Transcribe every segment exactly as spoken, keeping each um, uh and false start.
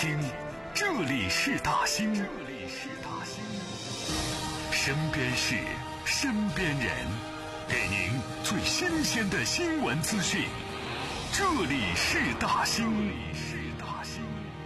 兴，这里是大兴，这里是大兴。身边事，身边人，给您最新鲜的新闻资讯。这里是大兴，这里是大兴。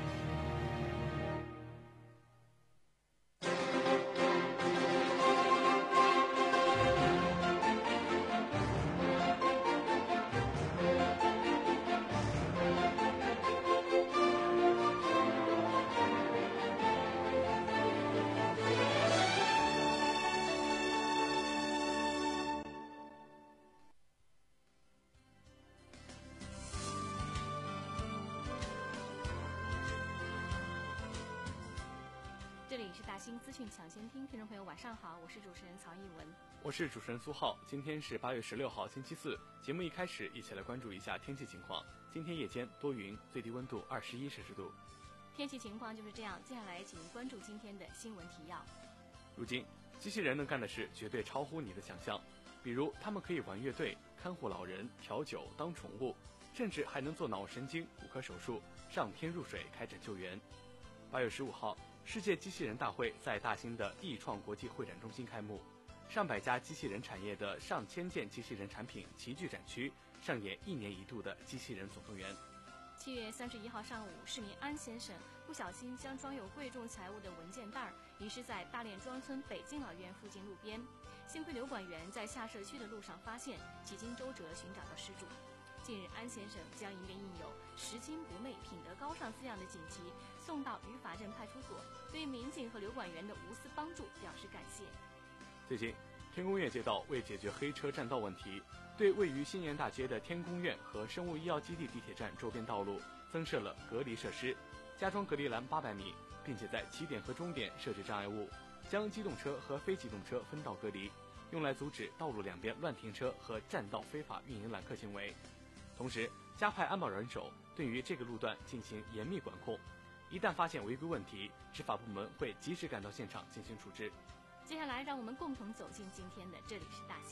这里是大兴资讯抢先听，听众朋友晚上好，我是主持人曹艺文， 我是主持人苏浩。今天是八月十六号星期四，节目一开始一起来关注一下天气情况。今天夜间多云，最低温度二十一摄氏度。 天气情况就是这样，接下来请您关注今天的新闻提要。 如今机器人能干的事绝对超乎你的想象，比如他们可以玩乐队、看护老人、调酒、当宠物，甚至还能做脑神经骨科手术、上天入水开展救援。八月十五号，世界机器人大会在大兴的易创国际会展中心开幕，上百家机器人产业的上千件机器人产品齐聚展区，上演一年一度的机器人总动员。 七月三十一号上午，市民安先生不小心将装有贵重财物的文件袋遗失在大炼庄村北京老院附近路边，幸亏刘管员在下社区的路上发现，几经周折寻找到失主。近日，安先生将一面印有“拾金不昧、品德高尚”字样的锦旗送到于法镇派出所，对民警和刘管员的无私帮助表示感谢。 最近，天宫院街道为解决黑车占道问题，对位于新源大街的天宫院和生物医药基地地铁站周边道路增设了隔离设施，加装隔离栏八百米，并且在起点和终点设置障碍物，将机动车和非机动车分道隔离，用来阻止道路两边乱停车和占道非法运营揽客行为。同时，加派安保人手，对于这个路段进行严密管控。一旦发现违规问题，执法部门会及时赶到现场进行处置。 接下来，让我们共同走进今天的这里是大兴。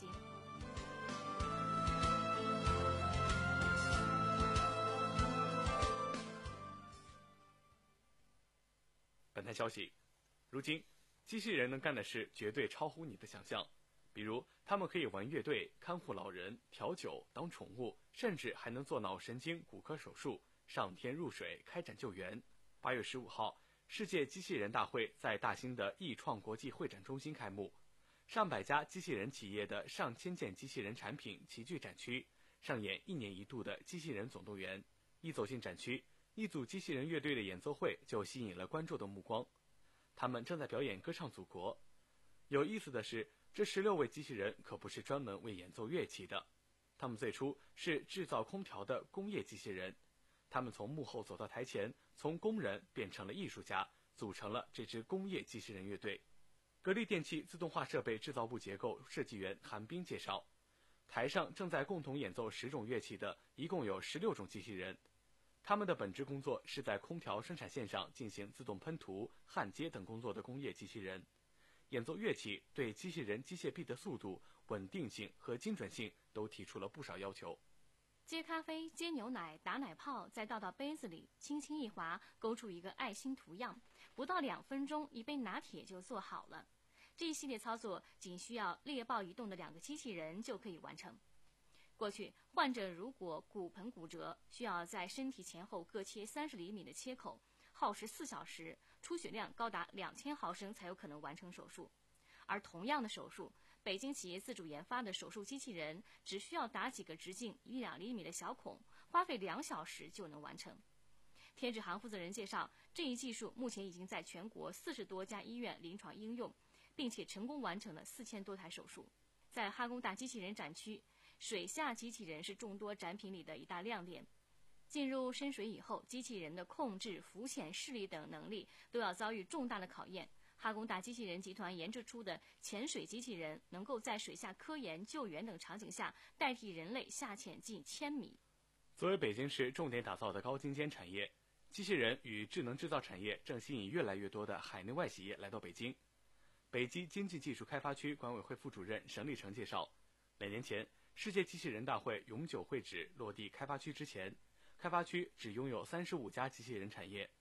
本台消息，如今机器人能干的事绝对超乎你的想象。比如他们可以玩乐队、看护老人、调酒、当宠物，甚至还能做脑神经骨科手术、上天入水开展救援。八月十五号，世界机器人大会在大兴的易创国际会展中心开幕，上百家机器人企业的上千件机器人产品齐聚展区，上演一年一度的机器人总动员。一走进展区，一组机器人乐队的演奏会就吸引了观众的目光，他们正在表演歌唱祖国。有意思的是，这十六位机器人可不是专门为演奏乐器的，他们最初是制造空调的工业机器人，他们从幕后走到台前，从工人变成了艺术家，组成了这支工业机器人乐队。格力电器自动化设备制造部结构设计员韩冰介绍，台上正在共同演奏十种乐器的一共有十六种机器人，他们的本职工作是在空调生产线上进行自动喷涂、焊接等工作的工业机器人。演奏乐器对机器人机械臂的速度、稳定性和精准性都提出了不少要求。 接咖啡、接牛奶、打奶泡，再倒到杯子里，轻轻一划，勾出一个爱心图样，不到两分钟，一杯拿铁就做好了。这一系列操作仅需要猎豹移动的两个机器人就可以完成。过去，患者如果骨盆骨折，需要在身体前后各切三十厘米的切口，耗时四小时，出血量高达两千毫升才有可能完成手术。而同样的手术，北京企业自主研发的手术机器人只需要打几个直径一两厘米的小孔，花费两小时就能完成。天智行负责人介绍，这一技术目前已经在全国四十多家医院临床应用，并且成功完成了四千多台手术。在哈工大机器人展区，水下机器人是众多展品里的一大亮点。进入深水以后，机器人的控制、浮潜、视力等能力都要遭遇重大的考验。哈工大机器人集团研制出的潜水机器人，能够在水下科研、救援等场景下代替人类下潜近千米。 作为北京市重点打造的高精尖产业，机器人与智能制造产业正吸引越来越多的海内外企业来到北京。北基经济技术开发区管委会副主任沈立成介绍，两年前，世界机器人大会永久会址落地开发区之前，开发区只拥有三十五家机器人产业。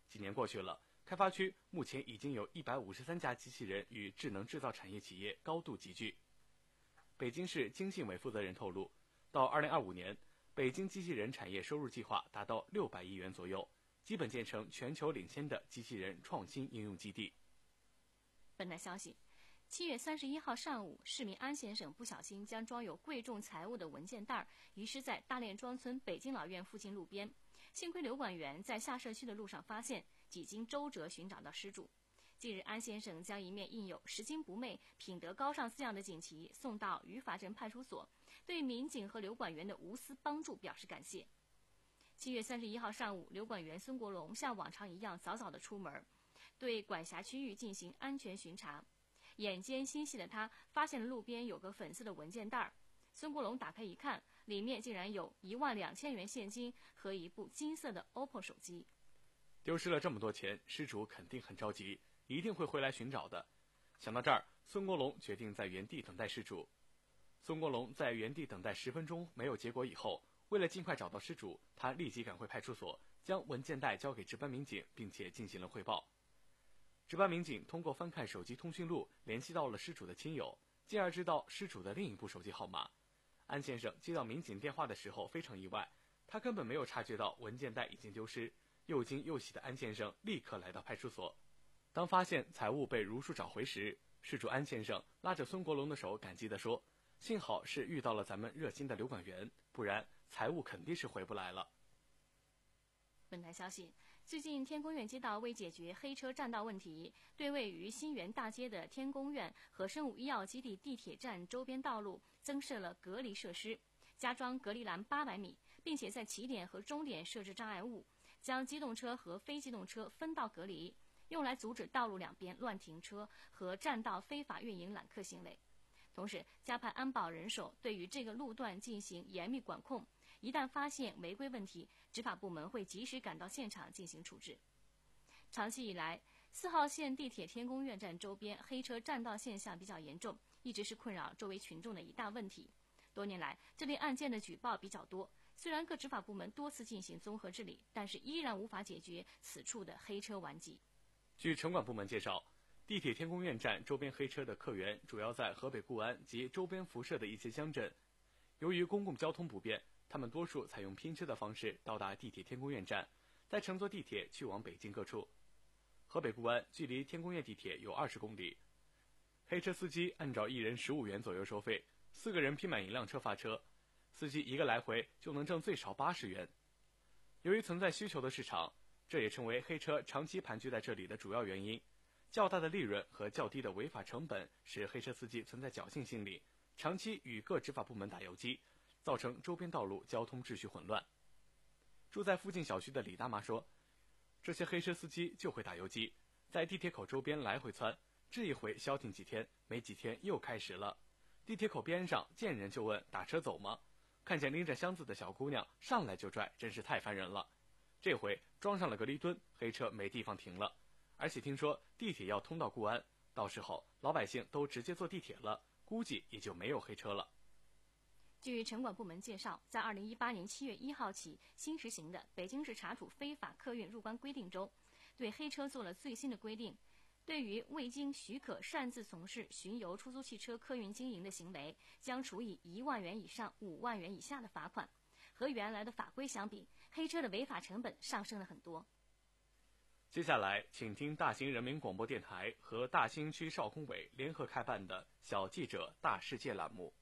几年过去了，开发区目前已经有一百五十三家机器人与智能制造产业企业高度集聚。北京市经信委负责人透露，到二零二五年，北京机器人产业收入计划达到六百亿元左右，基本建成全球领先的机器人创新应用基地。 本台消息，七月三十一号上午，市民安先生不小心将装有贵重财物的文件袋遗失在大炼庄村北京老院附近路边，幸亏刘管员在下社区的路上发现，几经周折寻找到失主。近日，安先生将一面印有拾金不昧、品德高尚四样的锦旗送到于法镇派出所，对民警和刘管员的无私帮助表示感谢。七月三十一号上午，刘管员孙国龙像往常一样早早地出门，对管辖区域进行安全巡查。眼尖心细的他发现了路边有个粉色的文件袋，孙国龙打开一看，里面竟然有一万两千元现金和一部金色的 O P P O 手机。 丢失了这么多钱，失主肯定很着急，一定会回来寻找的。想到这儿，孙国龙决定在原地等待失主。孙国龙在原地等待十分钟没有结果以后，为了尽快找到失主，他立即赶回派出所，将文件袋交给值班民警，并且进行了汇报。值班民警通过翻看手机通讯录联系到了失主的亲友，进而知道失主的另一部手机号码。安先生接到民警电话的时候非常意外，他根本没有察觉到文件袋已经丢失。又惊又喜的安先生立刻来到派出所。当发现财物被如数找回时，失主安先生拉着孙国龙的手，感激地说：“幸好是遇到了咱们热心的刘管员，不然财物肯定是回不来了。” 本台消息，最近天宫苑街道为解决黑车占道问题，对位于新源大街的天宫苑和生物医药基地地铁站周边道路增设了隔离设施，加装隔离栏八百米，并且在起点和终点设置障碍物，将机动车和非机动车分道隔离，用来阻止道路两边乱停车和占道非法运营揽客行为。同时，加派安保人手，对于这个路段进行严密管控。一旦发现违规问题，执法部门会及时赶到现场进行处置。长期以来，四号线地铁天宫苑站周边黑车占道现象比较严重，一直是困扰周围群众的一大问题。多年来，这类案件的举报比较多，虽然各执法部门多次进行综合治理，但是依然无法解决此处的黑车顽疾。 据城管部门介绍，地铁天宫苑站周边黑车的客源主要在河北固安及周边辐射的一些乡镇。由于公共交通不便，他们多数采用拼车的方式到达地铁天宫苑站，再乘坐地铁去往北京各处。河北固安距离天宫苑地铁有二十公里，黑车司机按照一人十五元左右收费，四个人拼满一辆车发车，司机一个来回就能挣最少八十元。由于存在需求的市场，这也成为黑车长期盘踞在这里的主要原因。较大的利润和较低的违法成本使黑车司机存在侥幸心理，长期与各执法部门打游击，造成周边道路交通秩序混乱。住在附近小区的李大妈说，这些黑车司机就会打游击，在地铁口周边来回窜，这一回消停几天，没几天又开始了。地铁口边上见人就问打车走吗？看见拎着箱子的小姑娘上来就拽，真是太烦人了。这回装上了隔离墩，黑车没地方停了。而且听说地铁要通到固安，到时候老百姓都直接坐地铁了，估计也就没有黑车了。 据城管部门介绍，在二零一八年七月一号起新实行的北京市查处非法客运入关规定中，对黑车做了最新的规定。对于未经许可擅自从事巡游出租汽车客运经营的行为，将处以一万元以上五万元以下的罚款。和原来的法规相比，黑车的违法成本上升了很多。 接下来，请听大兴人民广播电台和大兴区少工委联合开办的“小记者大世界”栏目。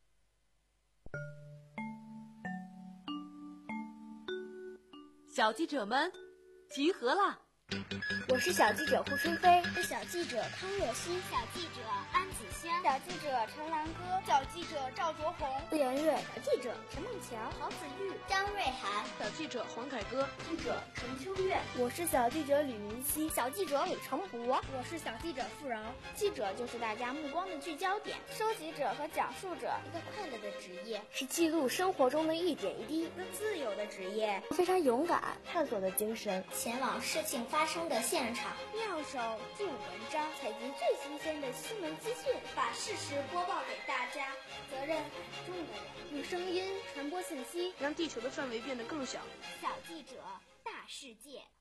小记者们，集合啦！ 我是小记者胡春飞， 是小记者康若曦， 小记者安子轩， 小记者陈兰歌， 小记者赵卓红， 陆妍月， 小记者陈梦桥， 郝子玉， 张瑞涵， 小记者黄凯歌， 记者陈秋月， 我是小记者吕明熙， 小记者李成博， 我是小记者付饶。 记者就是大家目光的聚焦点， 收集者和讲述者， 一个快乐的职业， 是记录生活中的一点一滴， 一个自由的职业， 非常勇敢，探索的精神， 前往事情发生的现场。 妙手著文章， 采集最新鲜的新闻资讯， 把事实播报给大家。 责任很重的人， 用声音传播信息， 让地球的范围变得更小。 小记者大世界。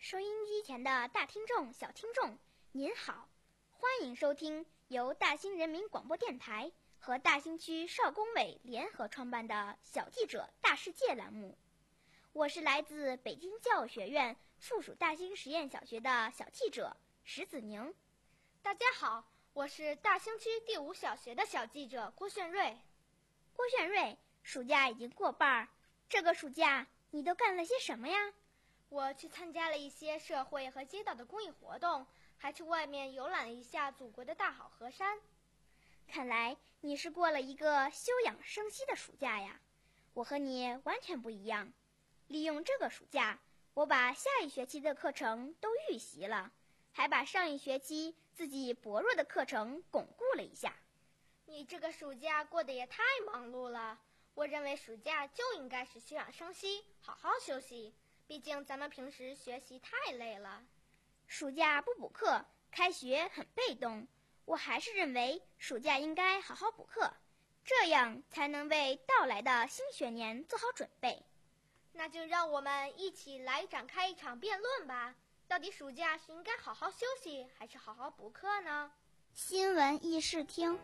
收音机前的大听众、小听众，您好，欢迎收听由大兴人民广播电台和大兴区少工委联合创办的小记者大世界栏目。我是来自北京教育学院附属大兴实验小学的小记者石子宁。 大家好，我是大兴区第五小学的小记者郭炫瑞。 郭炫瑞，暑假已经过半儿，这个暑假你都干了些什么呀？ 我去参加了一些社会和街道的公益活动，还去外面游览了一下祖国的大好河山。 看来你是过了一个休养生息的暑假呀，我和你完全不一样。利用这个暑假，我把下一学期的课程都预习了，还把上一学期自己薄弱的课程巩固了一下。 你这个暑假过得也太忙碌了，我认为暑假就应该是休养生息，好好休息，毕竟咱们平时学习太累了。 暑假不补课，开学很被动，我还是认为暑假应该好好补课，这样才能为到来的新学年做好准备。 那就让我们一起来展开一场辩论吧，到底暑假是应该好好休息还是好好补课呢？ 新闻议事厅，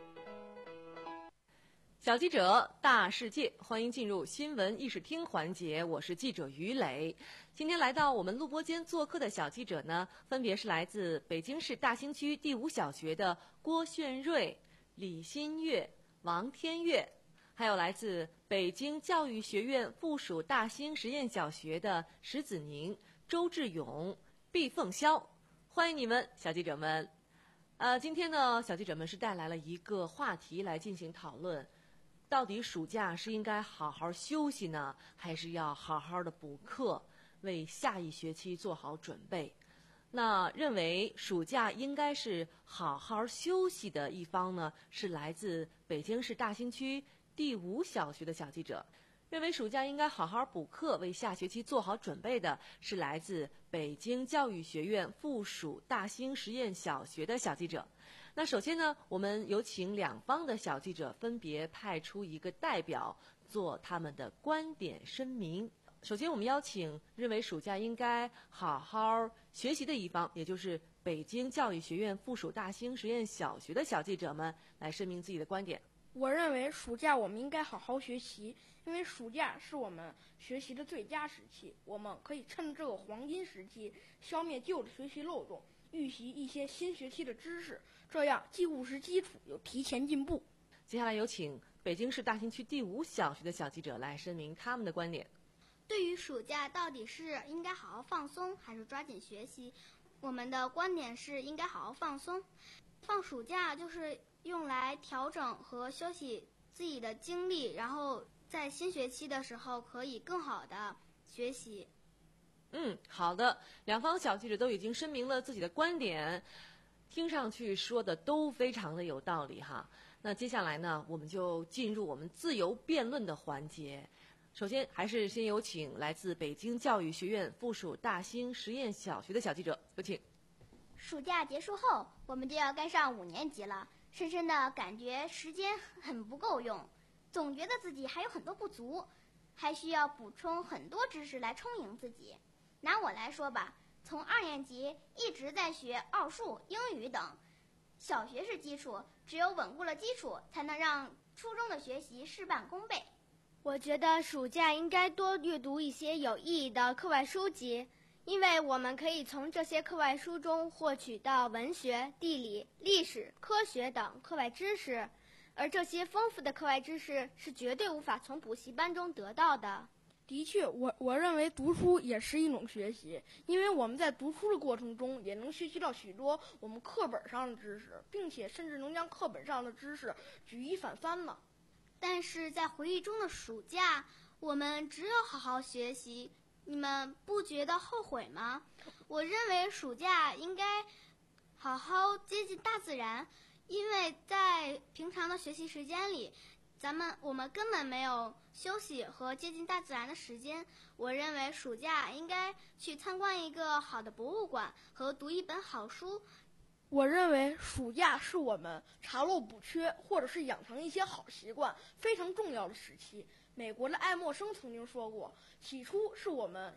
小记者大世界，欢迎进入新闻议事厅环节，我是记者于磊。今天来到我们录播间做客的小记者呢，分别是来自北京市大兴区第五小学的郭炫瑞、李新月、王天月，还有来自北京教育学院附属大兴实验小学的石子宁、周志勇、毕凤霄，欢迎你们，小记者们。呃，今天呢，小记者们是带来了一个话题来进行讨论，到底暑假是应该好好休息呢，还是要好好的补课，为下一学期做好准备？那认为暑假应该是好好休息的一方呢，是来自北京市大兴区第五小学的小记者。认为暑假应该好好补课，为下学期做好准备的是来自北京教育学院附属大兴实验小学的小记者。那首先呢，我们有请两方的小记者分别派出一个代表做他们的观点声明。首先我们邀请认为暑假应该好好学习的一方，也就是北京教育学院附属大兴实验小学的小记者们来声明自己的观点。 我认为暑假我们应该好好学习，因为暑假是我们学习的最佳时期，我们可以趁这个黄金时期消灭旧的学习漏洞，预习一些新学期的知识，这样既务实基础又提前进步。 接下来有请北京市大兴区第五小学的小记者来声明他们的观点。 对于暑假到底是应该好好放松还是抓紧学习，我们的观点是应该好好放松。放暑假就是用来调整和休息自己的精力，然后在新学期的时候可以更好的学习。 嗯，好的，两方小记者都已经声明了自己的观点，听上去说的都非常的有道理哈。那接下来呢，我们就进入我们自由辩论的环节。首先还是先有请来自北京教育学院附属大兴实验小学的小记者，有请。 暑假结束后，我们就要该上五年级了，深深的感觉时间很不够用，总觉得自己还有很多不足，还需要补充很多知识来充盈自己。拿我来说吧，从二年级一直在学奥数、英语等，小学是基础，只有稳固了基础，才能让初中的学习事半功倍。 我觉得暑假应该多阅读一些有意义的课外书籍，因为我们可以从这些课外书中获取到文学、地理、历史、科学等课外知识，而这些丰富的课外知识是绝对无法从补习班中得到的。 的确，我我认为读书也是一种学习，因为我们在读书的过程中也能学习到许多我们课本上的知识，并且甚至能将课本上的知识举一反三呢。 但是在回忆中的暑假，我们只有好好学习，你们不觉得后悔吗？我认为暑假应该好好接近大自然，因为在平常的学习时间里，咱们我们根本没有休息和接近大自然的时间。我认为暑假应该去参观一个好的博物馆和读一本好书。 我认为暑假是我们查漏补缺或者是养成一些好习惯非常重要的时期。美国的爱默生曾经说过，起初是我们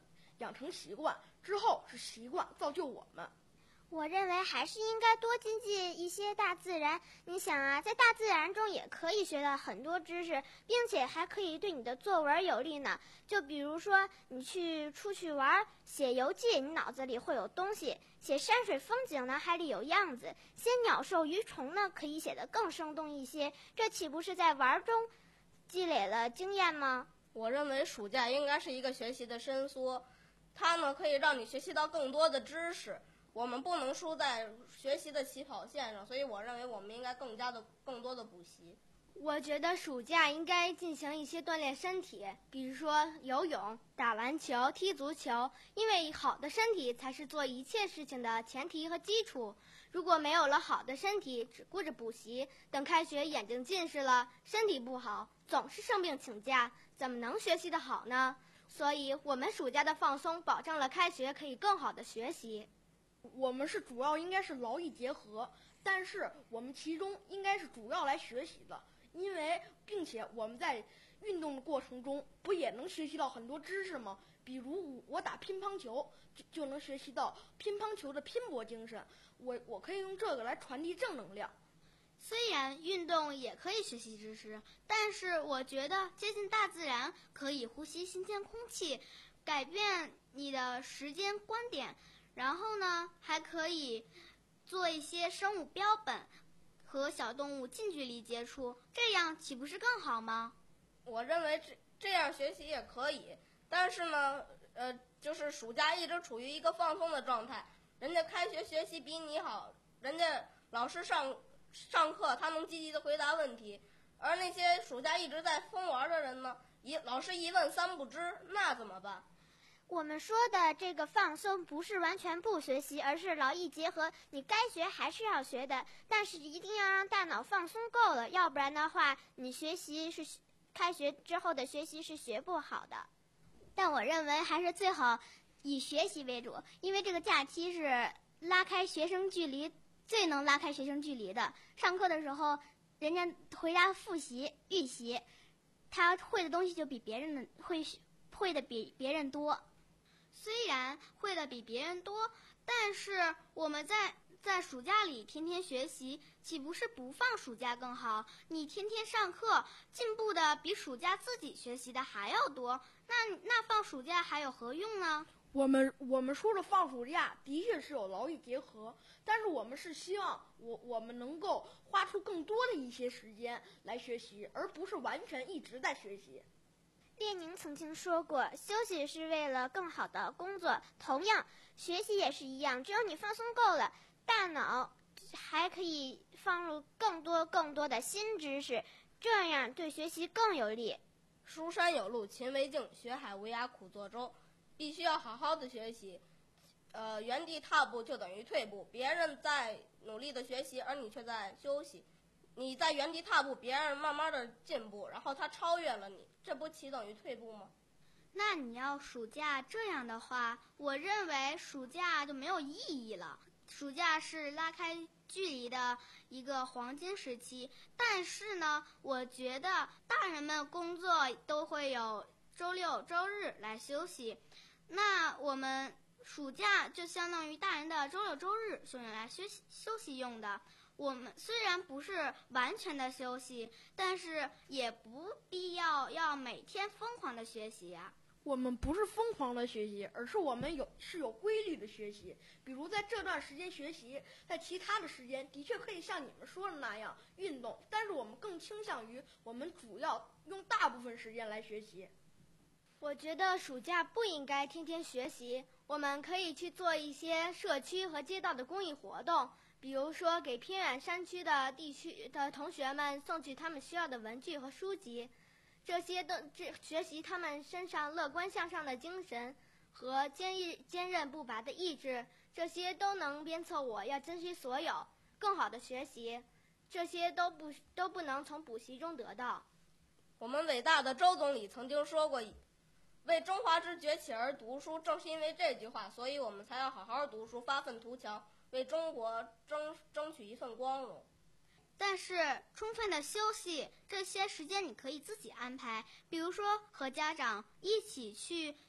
养成习惯，之后是习惯造就我们。 我认为还是应该多亲近一些大自然。你想啊，在大自然中也可以学到很多知识，并且还可以对你的作文有利呢。就比如说，你去出去玩，写游记，你脑子里会有东西；写山水风景呢，还得有样子；写鸟兽鱼虫呢，可以写得更生动一些。这岂不是在玩中积累了经验吗？ 我认为暑假应该是一个学习的伸缩，它呢可以让你学习到更多的知识。我们不能输在学习的起跑线上，所以我认为我们应该更加的更多的补习。 我觉得暑假应该进行一些锻炼身体，比如说游泳、打篮球、踢足球，因为好的身体才是做一切事情的前提和基础。如果没有了好的身体，只顾着补习，等开学眼睛近视了，身体不好，总是生病请假，怎么能学习得好呢？所以我们暑假的放松保证了开学可以更好的学习。 我们是主要应该是劳逸结合，但是我们其中应该是主要来学习的，因为并且我们在运动的过程中不也能学习到很多知识吗？比如我打乒乓球就就能学习到乒乓球的拼搏精神，我我可以用这个来传递正能量。 虽然运动也可以学习知识，但是我觉得接近大自然可以呼吸新鲜空气，改变你的时间观点。然后呢，还可以做一些生物标本，和小动物近距离接触，这样岂不是更好吗？ 我认为这这样学习也可以，但是呢，呃，就是暑假一直处于一个放松的状态，人家开学学习比你好，人家老师上上课他能积极的回答问题，而那些暑假一直在疯玩的人呢，一老师一问三不知，那怎么办？ 我们说的这个放松不是完全不学习，而是劳逸结合，你该学还是要学的，但是一定要让大脑放松够了，要不然的话你学习是开学之后的学习是学不好的。 但我认为还是最好以学习为主，因为这个假期是拉开学生距离最能拉开学生距离的。上课的时候人家回答复习预习，他会的东西就比别人的会会的比别人多。虽然会的比别人多，但是我们在在暑假里天天学习，岂不是不放暑假更好？你天天上课，进步的比暑假自己学习的还要多，那那放暑假还有何用呢？ 我们我们说的放暑假的确是有劳逸结合，但是我们是希望我我们能够花出更多的一些时间来学习，而不是完全一直在学习。 列宁曾经说过，休息是为了更好的工作。同样，学习也是一样，只有你放松够了，大脑还可以放入更多更多的新知识，这样对学习更有利。 书山有路勤为径，学海无涯苦作舟。必须要好好的学习，呃，原地踏步就等于退步。别人在努力的学习，而你却在休息。你在原地踏步，别人慢慢的进步，然后他超越了你，这不岂等于退步吗？ 那你要暑假这样的话，我认为暑假就没有意义了。暑假是拉开距离的一个黄金时期，但是呢，我觉得大人们工作都会有周六周日来休息，那我们暑假就相当于大人的周六周日是用来休息休息用的。我们虽然不是完全的休息，但是也不必要要每天疯狂的学习啊。 我们不是疯狂的学习，而是我们有是有规律的学习。比如在这段时间学习，在其他的时间的确可以像你们说的那样运动，但是我们更倾向于我们主要用大部分时间来学习。 我觉得暑假不应该天天学习，我们可以去做一些社区和街道的公益活动，比如说给偏远山区的地区的同学们送去他们需要的文具和书籍，这些都这学习他们身上乐观向上的精神和坚毅坚韧不拔的意志，这些都能鞭策我要珍惜所有，更好的学习，这些都不都不能从补习中得到。 我们伟大的周总理曾经说过，为中华之崛起而读书，正是因为这句话，所以我们才要好好读书，发愤图强，为中国争争取一份光荣。 但是充分的休息，这些时间你可以自己安排，比如说和家长一起去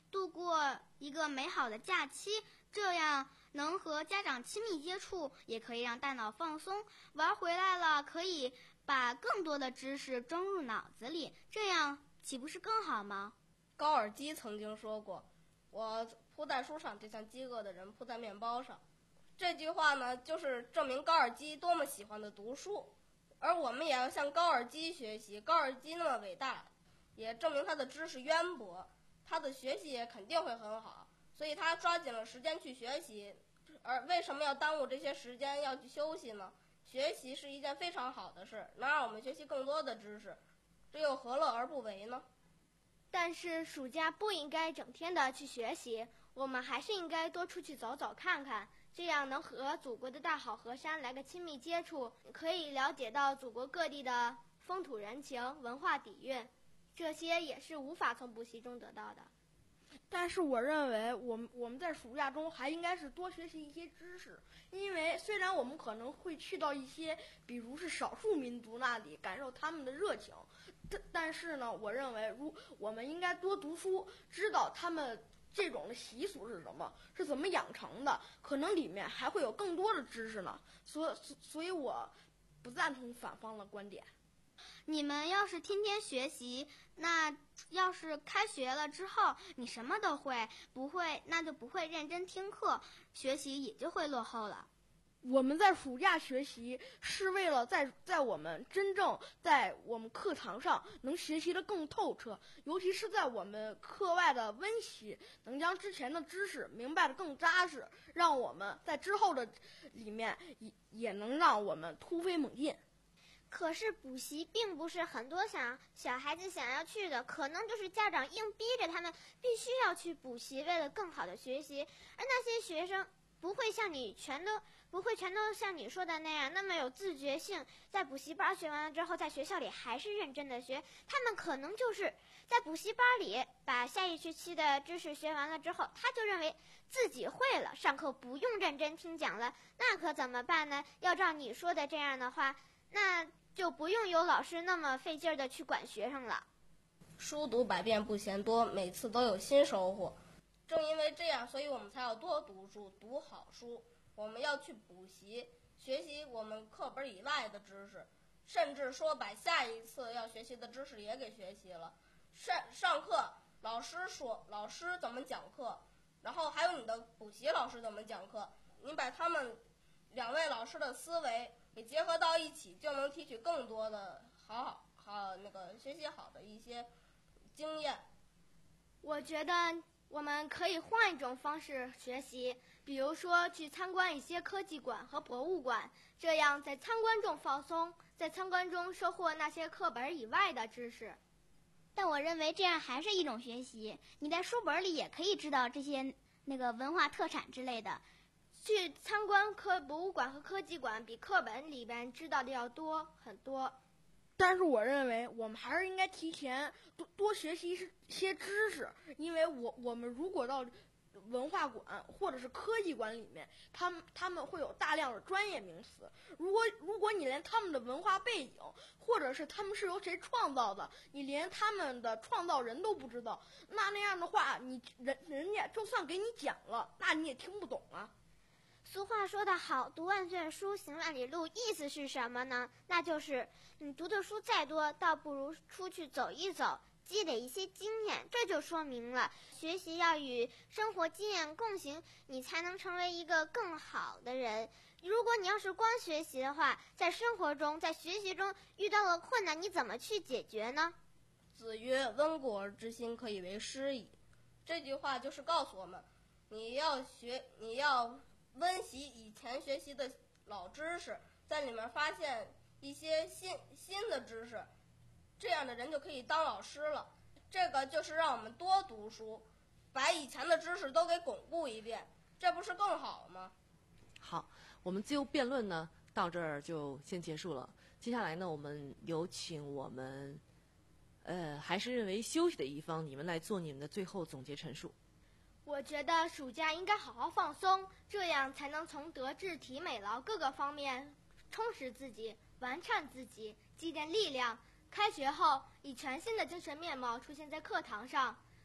度过一个美好的假期，这样能和家长亲密接触，也可以让大脑放松。玩回来了，可以把更多的知识装入脑子里，这样岂不是更好吗？ 高尔基曾经说过：“我扑在书上，就像饥饿的人扑在面包上。”这句话呢，就是证明高尔基多么喜欢的读书，而我们也要向高尔基学习。高尔基那么伟大，也证明他的知识渊博，他的学习也肯定会很好，所以他抓紧了时间去学习。而为什么要耽误这些时间要去休息呢？学习是一件非常好的事，能让我们学习更多的知识，这又何乐而不为呢？ 但是暑假不应该整天的去学习，我们还是应该多出去走走看看，这样能和祖国的大好河山来个亲密接触，可以了解到祖国各地的风土人情、文化底蕴，这些也是无法从补习中得到的。 但是我认为我们我们在暑假中还应该是多学习一些知识，因为虽然我们可能会去到一些比如是少数民族那里感受他们的热情，但但是呢，我认为如我们应该多读书，知道他们这种的习俗是什么，是怎么养成的，可能里面还会有更多的知识呢。所所以我不赞同反方的观点。 你们要是天天学习，那要是开学了之后你什么都会，不会那就不会认真听课，学习也就会落后了。 我们在暑假学习是为了在在我们真正在我们课堂上能学习得更透彻，尤其是在我们课外的温习，能将之前的知识明白得更扎实，让我们在之后的里面也也能让我们突飞猛进。 可是补习并不是很多想小孩子想要去的，可能就是家长硬逼着他们必须要去补习，为了更好的学习。而那些学生不会像你全都不会全都像你说的那样那么有自觉性，在补习班学完了之后，在学校里还是认真的学。他们可能就是在补习班里把下一学期的知识学完了之后，他就认为自己会了，上课不用认真听讲了。那可怎么办呢？要照你说的这样的话，那就不用有老师那么费劲儿的去管学生了。 书读百遍不嫌多，每次都有新收获。正因为这样，所以我们才要多读书，读好书。我们要去补习，学习我们课本以外的知识，甚至说把下一次要学习的知识也给学习了。上上课，老师说老师怎么讲课，然后还有你的补习老师怎么讲课，你把他们两位老师的思维给结合到一起，就能提取更多的好好好那个学习好的一些经验。 我觉得我们可以换一种方式学习，比如说去参观一些科技馆和博物馆，这样在参观中放松，在参观中收获那些课本以外的知识。 但我认为这样还是一种学习，你在书本里也可以知道这些那个文化特产之类的。 去参观科博物馆和科技馆比课本里边知道的要多很多。 但是我认为我们还是应该提前多多学习一些知识，因为我我们如果到文化馆或者是科技馆里面，他们他们会有大量的专业名词，如果如果你连他们的文化背景或者是他们是由谁创造的，你连他们的创造人都不知道，那那样的话，你人人家就算给你讲了，那你也听不懂啊。 俗话说得好，读万卷书，行万里路，意思是什么呢？那就是你读的书再多，倒不如出去走一走，积累一些经验。这就说明了学习要与生活经验共行，你才能成为一个更好的人。如果你要是光学习的话，在生活中在学习中遇到了困难，你怎么去解决呢？ 子曰：温故而知新，可以为师矣。这句话就是告诉我们，你要学你要温习以前学习的老知识，在里面发现一些新新的知识，这样的人就可以当老师了。这个就是让我们多读书，把以前的知识都给巩固一遍，这不是更好吗？ 好，我们自由辩论呢到这儿就先结束了。接下来呢，我们有请我们呃还是认为休息的一方，你们来做你们的最后总结陈述。 我觉得暑假应该好好放松，这样才能从德智体美劳各个方面充实自己，完善自己，积淀力量。开学后以全新的精神面貌出现在课堂上，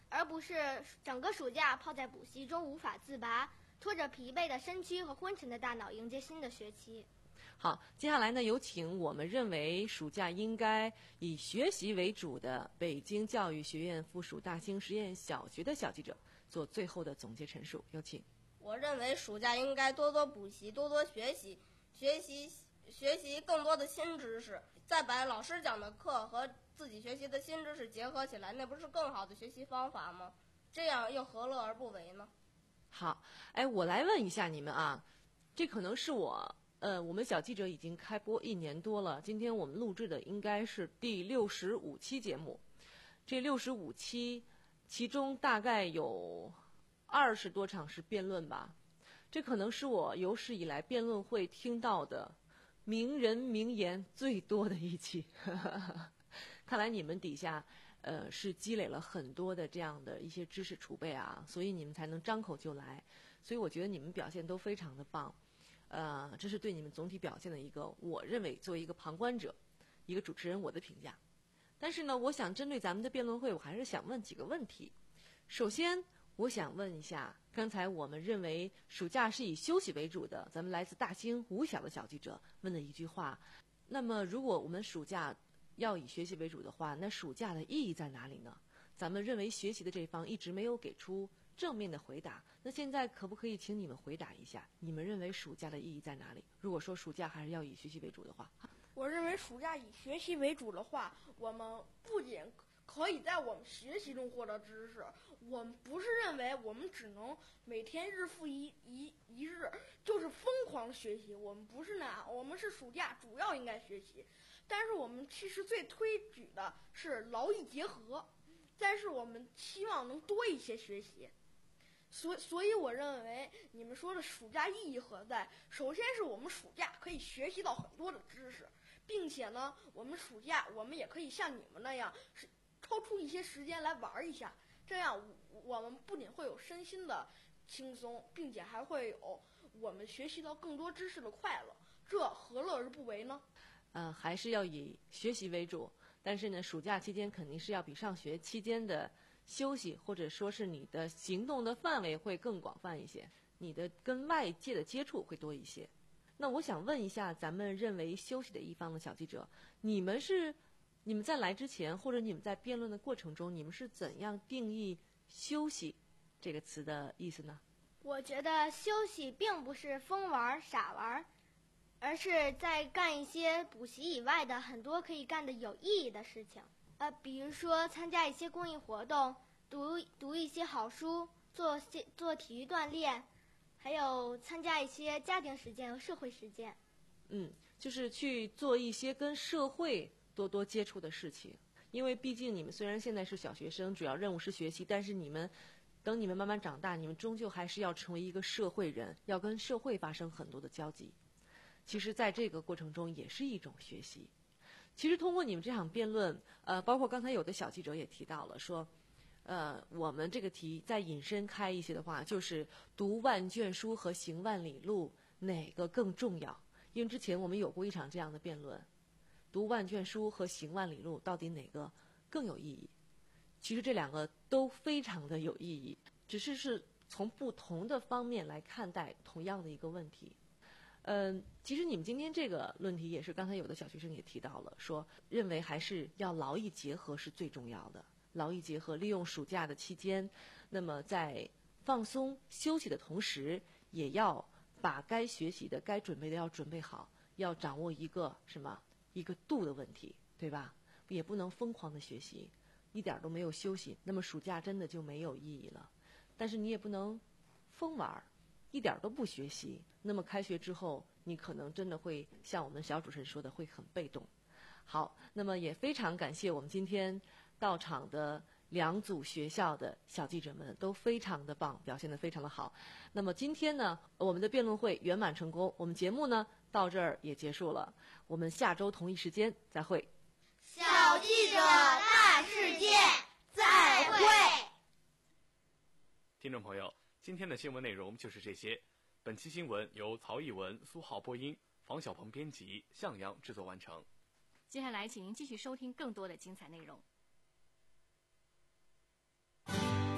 而不是整个暑假泡在补习中无法自拔，拖着疲惫的身躯和昏沉的大脑迎接新的学期。 好，接下来呢，有请我们认为暑假应该以学习为主的北京教育学院附属大兴实验小学的小记者做最后的总结陈述，有请。 我认为暑假应该多多补习，多多学习，学习学习更多的新知识，再把老师讲的课和自己学习的新知识结合起来，那不是更好的学习方法吗？这样又何乐而不为呢？ 好，哎，我来问一下你们啊，这可能是我。呃，我们小记者已经开播一年多了，今天我们录制的应该是第六十五期节目。这六十五期，其中大概有二十多场是辩论吧。这可能是我有史以来辩论会听到的名人名言最多的一期。看来你们底下呃是积累了很多的这样的一些知识储备啊，所以你们才能张口就来。所以我觉得你们表现都非常的棒。呃，这是对你们总体表现的一个，我认为作为一个旁观者、一个主持人我的评价。但是呢，我想针对咱们的辩论会，我还是想问几个问题。首先，我想问一下，刚才我们认为暑假是以休息为主的，咱们来自大兴五小的小记者问的一句话。那么，如果我们暑假要以学习为主的话，那暑假的意义在哪里呢？咱们认为学习的这方一直没有给出正面的回答，那现在可不可以请你们回答一下，你们认为暑假的意义在哪里？如果说暑假还是要以学习为主的话， 我认为暑假以学习为主的话，我们不仅可以在我们学习中获得知识，我们不是认为我们只能每天日复一一一日就是疯狂学习，我们不是那样，我们是暑假主要应该学习，但是我们其实最推举的是劳逸结合，但是我们希望能多一些学习。所所以我认为你们说的暑假意义何在？首先是我们暑假可以学习到很多的知识，并且呢，我们暑假我们也可以像你们那样，是抽出一些时间来玩一下，这样我们不仅会有身心的轻松，并且还会有我们学习到更多知识的快乐，这何乐而不为呢？ 呃，还是要以学习为主，但是呢，暑假期间肯定是要比上学期间的休息或者说是你的行动的范围会更广泛一些，你的跟外界的接触会多一些。那我想问一下咱们认为休息的一方的小记者，你们是你们在来之前或者你们在辩论的过程中，你们是怎样定义休息这个词的意思呢？ 我觉得休息并不是疯玩傻玩，而是在干一些补习以外的很多可以干的有意义的事情。呃，比如说参加一些公益活动，读读一些好书，做些做体育锻炼，还有参加一些家庭实践和社会实践。 嗯，就是去做一些跟社会多多接触的事情。因为毕竟你们虽然现在是小学生，主要任务是学习，但是你们等你们慢慢长大，你们终究还是要成为一个社会人，要跟社会发生很多的交集。其实在这个过程中也是一种学习。其实通过你们这场辩论，呃，包括刚才有的小记者也提到了说，呃，我们这个题再引申开一些的话，就是读万卷书和行万里路，哪个更重要？因为之前我们有过一场这样的辩论，读万卷书和行万里路到底哪个更有意义？其实这两个都非常的有意义，只是是从不同的方面来看待同样的一个问题。嗯，其实你们今天这个论题也是刚才有的小学生也提到了，说认为还是要劳逸结合是最重要的。劳逸结合，利用暑假的期间，那么在放松休息的同时，也要把该学习的、该准备的要准备好，要掌握一个什么一个度的问题，对吧？也不能疯狂的学习，一点都没有休息，那么暑假真的就没有意义了。但是你也不能疯玩，一点都不学习，那么开学之后，你可能真的会像我们小主持人说的，会很被动。好，那么也非常感谢我们今天到场的两组学校的小记者们，都非常的棒，表现得非常的好。那么今天呢，我们的辩论会圆满成功，我们节目呢到这儿也结束了，我们下周同一时间再会。 小记者大世界，再会。 听众朋友，今天的新闻内容就是这些。本期新闻由曹艺文、苏浩播音，房小鹏编辑，向阳制作完成。 接下来，请您继续收听更多的精彩内容。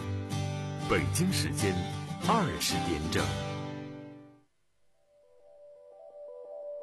北京时间二十点整。